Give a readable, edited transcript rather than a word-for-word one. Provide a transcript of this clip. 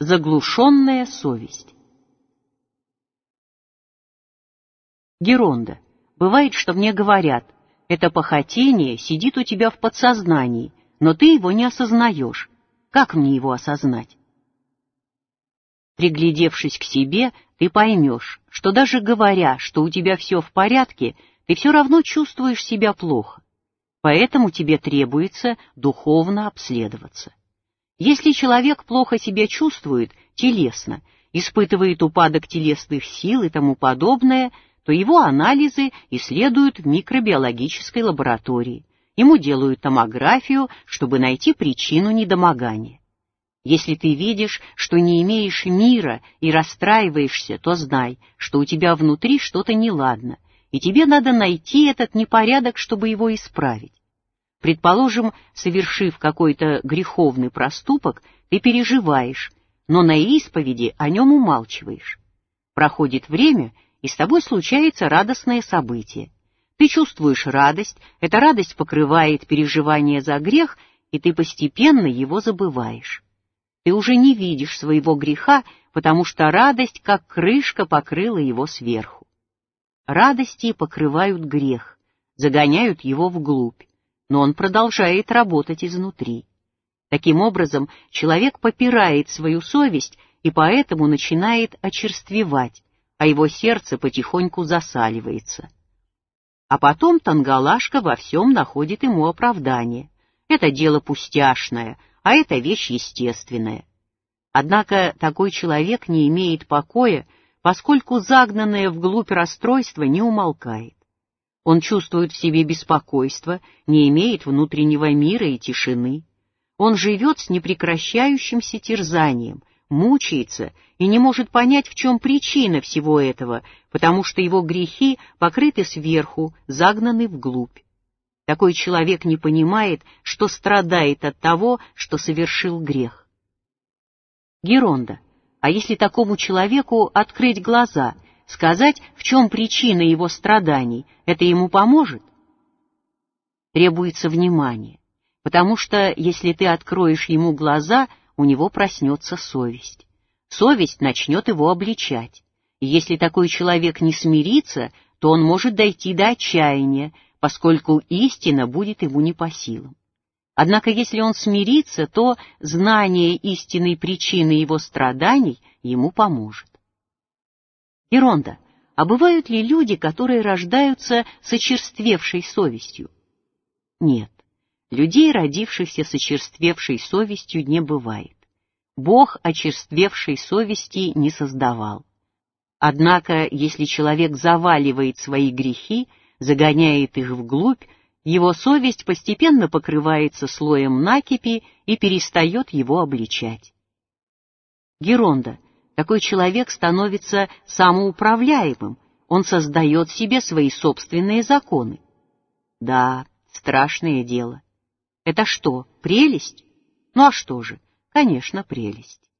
Заглушенная совесть. Геронда. Бывает, что мне говорят: это похотение сидит у тебя в подсознании, но ты его не осознаешь. Как мне его осознать? Приглядевшись к себе, ты поймешь, что даже говоря, что у тебя все в порядке, ты все равно чувствуешь себя плохо. Поэтому тебе требуется духовно обследоваться. Если человек плохо себя чувствует телесно, испытывает упадок телесных сил и тому подобное, то его анализы исследуют в микробиологической лаборатории. Ему делают томографию, чтобы найти причину недомогания. Если ты видишь, что не имеешь мира и расстраиваешься, то знай, что у тебя внутри что-то неладно, и тебе надо найти этот непорядок, чтобы его исправить. Предположим, совершив какой-то греховный проступок, ты переживаешь, но на исповеди о нем умалчиваешь. Проходит время, и с тобой случается радостное событие. Ты чувствуешь радость, эта радость покрывает переживание за грех, и ты постепенно его забываешь. Ты уже не видишь своего греха, потому что радость, как крышка, покрыла его сверху. Радости покрывают грех, загоняют его вглубь, но он продолжает работать изнутри. Таким образом, человек попирает свою совесть и поэтому начинает очерствевать, а его сердце потихоньку засаливается. А потом Тангалашка во всем находит ему оправдание. Это дело пустяшное, а это вещь естественная. Однако такой человек не имеет покоя, поскольку загнанное вглубь расстройство не умолкает. Он чувствует в себе беспокойство, не имеет внутреннего мира и тишины. Он живет с непрекращающимся терзанием, мучается и не может понять, в чем причина всего этого, потому что его грехи покрыты сверху, загнаны вглубь. Такой человек не понимает, что страдает от того, что совершил грех. Геронда. А если такому человеку открыть глаза, сказать, в чем причина его страданий, это ему поможет? Требуется внимание, потому что если ты откроешь ему глаза, у него проснется совесть. Совесть начнет его обличать. И если такой человек не смирится, то он может дойти до отчаяния, поскольку истина будет ему не по силам. Однако если он смирится, то знание истинной причины его страданий ему поможет. Геронда. А бывают ли люди, которые рождаются с очерствевшей совестью? Нет. Людей, родившихся с очерствевшей совестью, не бывает. Бог очерствевшей совести не создавал. Однако, если человек заваливает свои грехи, загоняет их вглубь, его совесть постепенно покрывается слоем накипи и перестает его обличать. Геронда. Такой человек становится самоуправляемым, он создает себе свои собственные законы. Да, страшное дело. Это что, прелесть? Ну а что же? Конечно, прелесть.